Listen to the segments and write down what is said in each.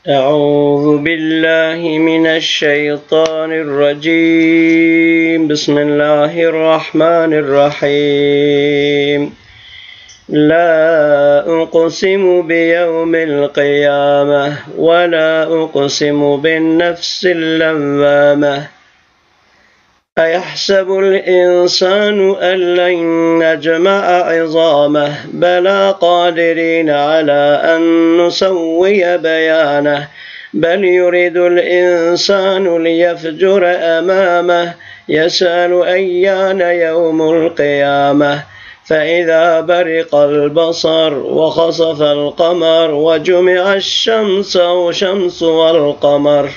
أعوذ بالله من الشيطان الرجيم. بسم الله الرحمن الرحيم. لا أقسم بيوم القيامة ولا أقسم بالنفس اللوامة. أيحسب الإنسان أن لن نجمع عظامه بلى قادرين على أن نسوي بيانه بل يريد الإنسان ليفجر أمامه يسأل أيان يوم القيامة فإذا برق البصر وخسف القمر وجمع الشمس والقمر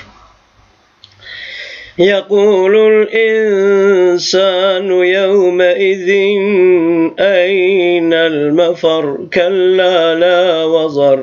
يقول الإنسان يومئذ أين المفر كلا لا وزر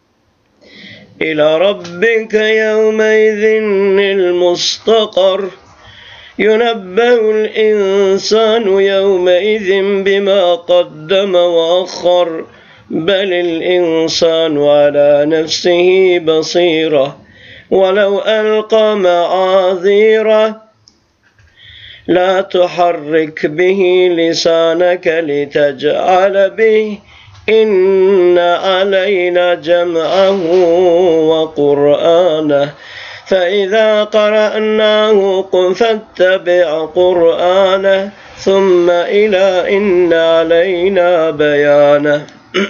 إلى ربك يومئذ المستقر ينبأ الإنسان يومئذ بما قدم وأخر بل الإنسان على نفسه بصيرة ولو ألقى معاذيره لا تحرك به لسانك لتجعل به إن علينا جمعه وقرآنه فإذا قرأناه فاتبع قرآنه ثم إن علينا بيانه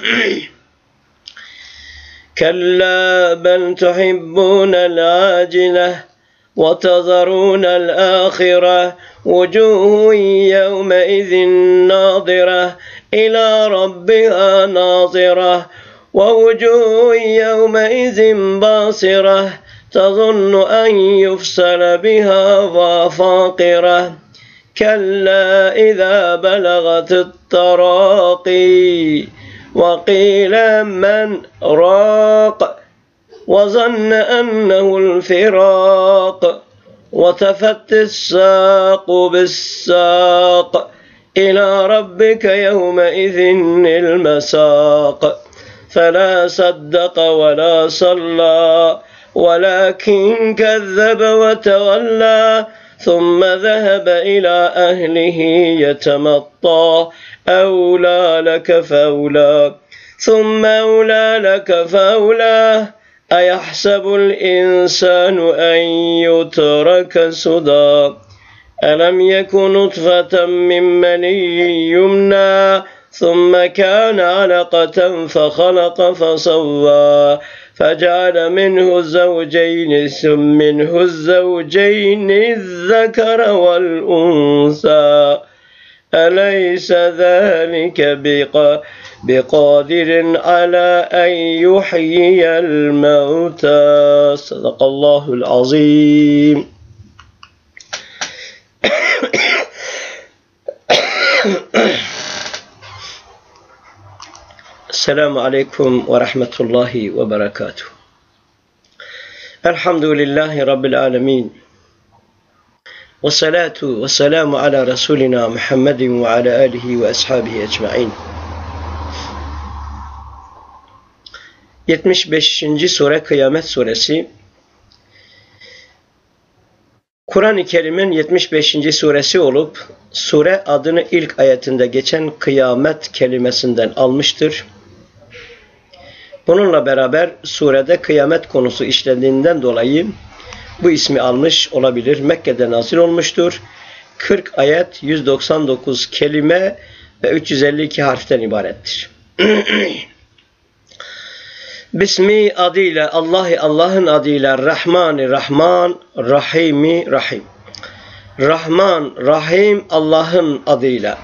كلا بل تحبون العاجلة وتذرون الآخرة وجوه يومئذ ناظرة إلى ربها ناظرة ووجوه يومئذ باصرة تظن أن يفصل بها فاقرة كلا إذا بلغت التراقي وقيل من راق وظن أنه الفراق وتفت الساق بالساق إلى ربك يومئذ المساق فلا صدق ولا صلى ولكن كذب وتولى ثم ذهب إلى أهله يتمطى أولى لك فأولى ثم أولى لك فأولى أيحسب الإنسان أن يترك سدى ألم يكن نطفة من مني يمنى ثم كان علقة فخلق فسوى فجعل منه الزوجين الذكر والأنثى أليس ذلك بقادر على أن يحيي الموتى صدق الله العظيم. السلام عليكم ورحمة الله وبركاته. الحمد لله رب العالمين والصلاة والسلام على رسولنا محمد وعلى آله وأصحابه أجمعين. 75. Sure Kıyamet Suresi. Kur'an-ı Kerim'in 75. suresi olup sure adını ilk ayetinde geçen kıyamet kelimesinden almıştır. Bununla beraber surede kıyamet konusu işlendiğinden dolayı bu ismi almış olabilir. Mekke'de nazil olmuştur. 40 ayet, 199 kelime ve 352 harften ibarettir. Bismi adıyla Allah'ın adıyla Rahman-ı Rahman, Rahim-i Rahim. Rahman, Rahim Allah'ın adıyla.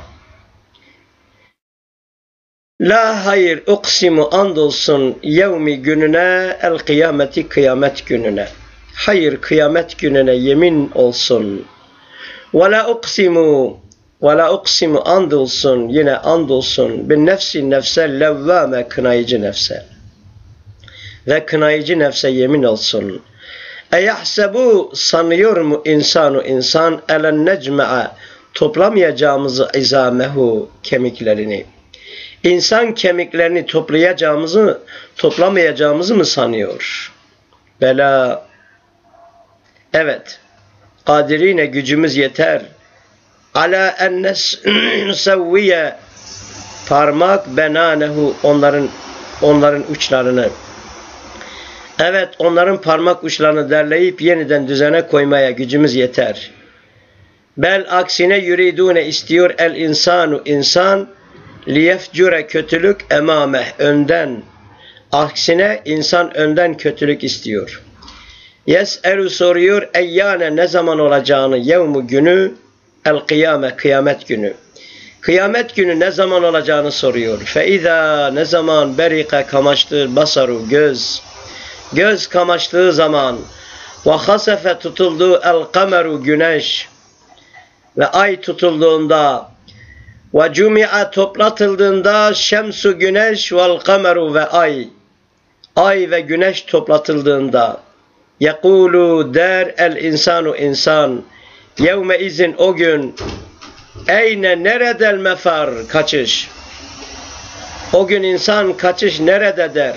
La hayır uksimu andolsun yevmi gününe el kıyameti kıyamet gününe. Hayır kıyamet gününe yemin olsun. Ve la uksimu andolsun yine andolsun bin nefsi nefse levvame kınayıcı nefse. Ve kınayıcı nefse yemin olsun. Eyahsebu sanıyor mu insan elen necme'a toplamayacağımızı izamehu kemiklerini. İnsan kemiklerini toplamayacağımızı mı sanıyor? Bela. Evet. Kadirine gücümüz yeter. Ala en nesevviye parmak benanehu onların uçlarını. Evet, onların parmak uçlarını derleyip yeniden düzene koymaya gücümüz yeter. Bel aksine yuridune istiyor el insanu insan liyefcure kötülük emameh önden. Aksine insan önden kötülük istiyor. Yes'elu soruyor eyyane ne zaman olacağını yevmu günü el kıyame kıyamet günü. Kıyamet günü ne zaman olacağını soruyor. Feiza ne zaman berika kamaştır basaru göz kamaştığı zaman ve hasefe tutuldu el kameru güneş ve ay tutulduğunda ve cumi'a toplatıldığında şemsu güneş vel kameru ve ay ve güneş toplatıldığında yekulu der el insanu insan yevme izin o gün eyne neredel mefar kaçış o gün insan kaçış nerede der.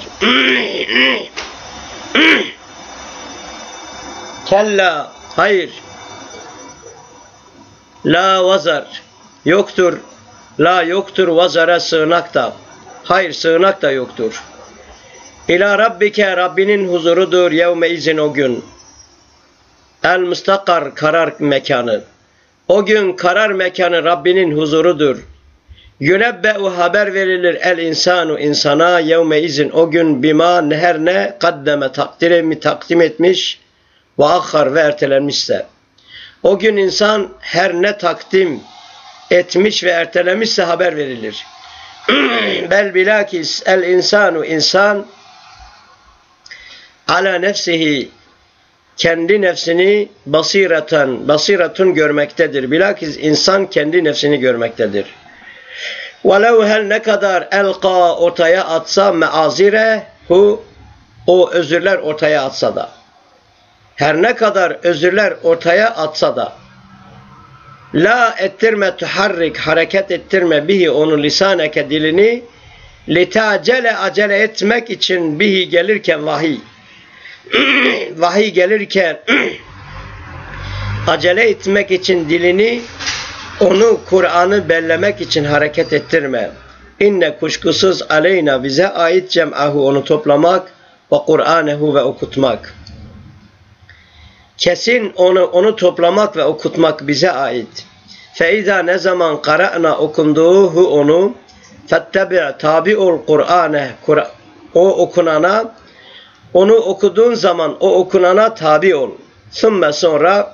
Kella hayır la vazar yoktur la yoktur vazara sığınak da hayır sığınak da yoktur. İlâ rabbike Rabbinin huzurudur yevme izin o gün. El mustakar karar mekanı. O gün karar mekanı Rabbinin huzurudur. Yunebbe'u haber verilir el insanu insana yevme izin o gün bima her ne kaddeme takdim etmiş ve akhar ve ertelenmişse. O gün insan her ne takdim etmiş ve ertelemişse haber verilir. Bel bilakis el insanu insan ala nefsihi kendi nefsini basiretun görmektedir. Bilakis insan kendi nefsini görmektedir. Velev her ne kadar elqa ortaya atsa meazirehu o özürler ortaya atsa da her ne kadar özürler ortaya atsa da la ettirme tuharrik hareket ettirme bihi onu lisaneke dilini litacele acele etmek için bihi gelirken vahiy gelirken acele etmek için dilini onu Kur'an'ı bellemek için hareket ettirme. İnne kuşkusuz aleyna bize ait cem'ahu onu toplamak ve Kur'anehu ve okutmak. Kesin onu toplamak ve okutmak bize ait. Feiza ne zaman qara'na okunduğu onu fettabi' tabi ol Kur'ane o okunana onu okuduğun zaman o okunana tabi ol. Sonra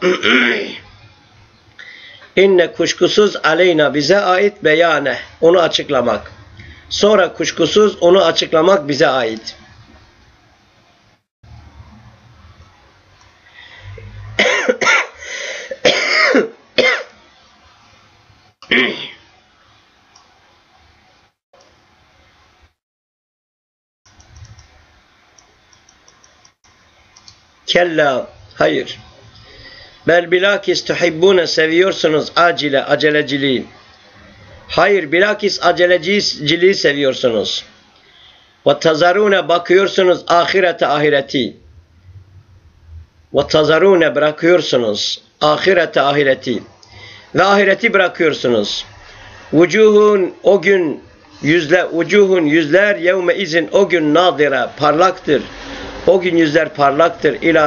inne kuşkusuz aleyna bize ait beyane onu açıklamak. Sonra kuşkusuz onu açıklamak bize ait. Kella hayır. Bel bilakis tuhibbune seviyorsunuz aceleciliği. Hayır bilakis aceleciliği seviyorsunuz. Ve tazarune bakıyorsunuz ahireti. Ve tazarune bırakıyorsunuz ahireti. Ve ahireti bırakıyorsunuz. Vucuhun o gün yüzler yevme izin o gün nadire parlaktır. O gün yüzler parlaktır. İlâ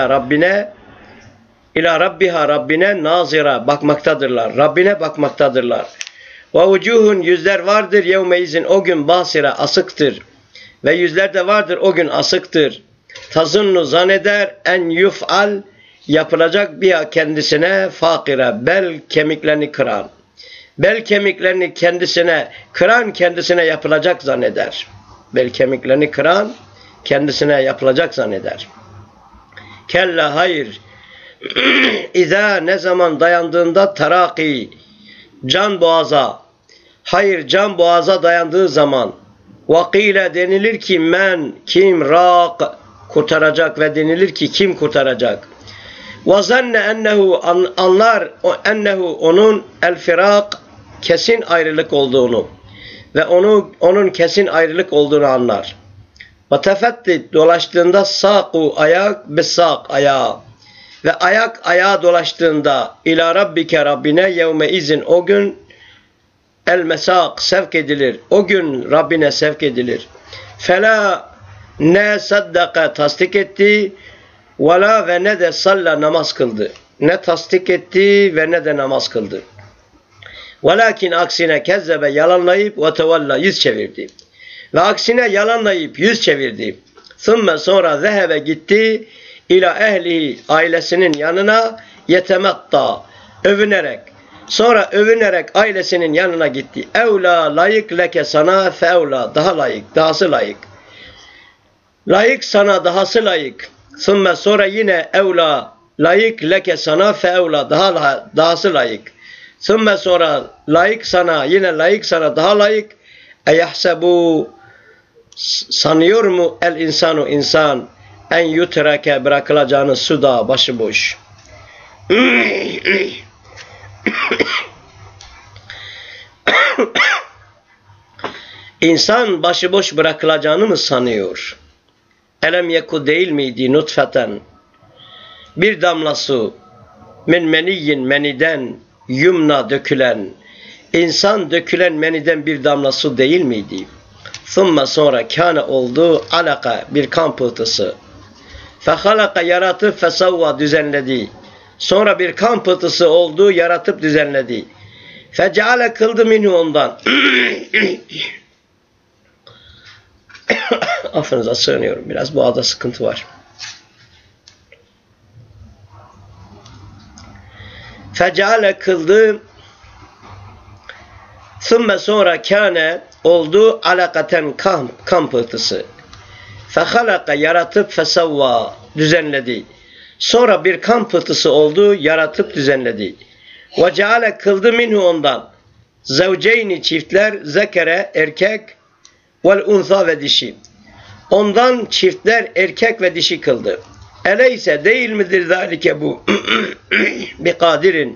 Rabbine nazira bakmaktadırlar. Rabbine bakmaktadırlar. Ve vucuhun yüzler vardır yevme izin o gün basira asıktır. Ve yüzler de vardır o gün asıktır. Tazunnu zanneder en yuf'al yapılacak biha kendisine fakire bel kemiklerini kıran. Bel kemiklerini kendisine yapılacak zanneder. Bel kemiklerini kıran kendisine yapılacak zanneder. Kella hayır. İza ne zaman dayandığında taraki can boğaza hayır can boğaza dayandığı zaman vakile denilir ki men kim rak kurtaracak ve denilir ki kim kurtaracak. Ve zanne ennehu anlar ennehu onun el firak kesin ayrılık olduğunu ve onun kesin ayrılık olduğunu anlar. Ve tefettit dolaştığında saku ayak bisak ayağı. Ve ayak ayağa dolaştığında ila rabbike Rabbine yevme izin o gün el mesak sevk edilir. O gün Rabbine sevk edilir. Fela ne saddaka tasdik etti vela ve ne de salla namaz kıldı. Ne tasdik etti ve ne de namaz kıldı. Velakin aksine kezzebe yalanlayıp ve tevalla yüz çevirdi. Ve aksine yalanlayıp yüz çevirdi. Thumma sonra zehebe gitti ila ehlihi ailesinin yanına yetematta övünerek. Sonra övünerek ailesinin yanına gitti. Evla layık leke sana feevla daha layık, dahası layık. Layık sana dahası layık. Thumma sonra yine evla layık leke sana feevla dahası layık. Thumma sonra layık sana yine layık sana daha layık. Eyahsebu sanıyor mu el insanu insan en yutrake bırakılacağını suda başıboş. İnsan başıboş bırakılacağını mı sanıyor? Elem yeku değil miydi nutfeten bir damla su min meniyyin meniden yumna dökülen insan dökülen meniden bir damla su değil miydi? Thumma sonra kâne oldu alaka bir kan pıhtısı. Fehalaka yaratıp fesavva düzenledi. Sonra bir kan pıhtısı oldu yaratıp düzenledi. Feceale kıldı minhu ondan. Affınıza sığınıyorum. Biraz boğazda sıkıntı var. Feceale kıldı. Thumma sonra kâne oldu alakaten kan pıhtısı. Fehalaka yaratıp fesavva düzenledi. Sonra bir kan pıhtısı oldu yaratıp düzenledi. Ve ceale kıldı minhu ondan. Zevceyni çiftler zekere erkek vel unsa ve dişi. Ondan çiftler erkek ve dişi kıldı. Eleyse değil midir zalike bu? Bi kadirin.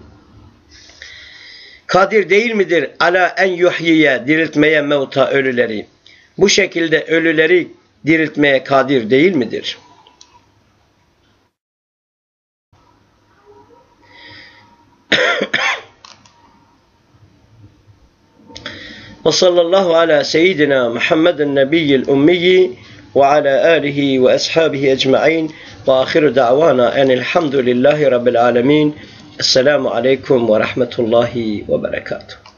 Kadir değil midir ala en yuhyiye diriltmeye mevta ölüleri. Bu şekilde ölüleri diriltmeye kadir değil midir? Ve sallallahu ala seyyidina Muhammedin nebiyyil ummiyi ve ala alihi ve ashabihi ecma'in ve ahiru da'vana enilhamdülillahi rabbil alemin. Esselamu aleyküm ve rahmetullahi ve berekatuhu.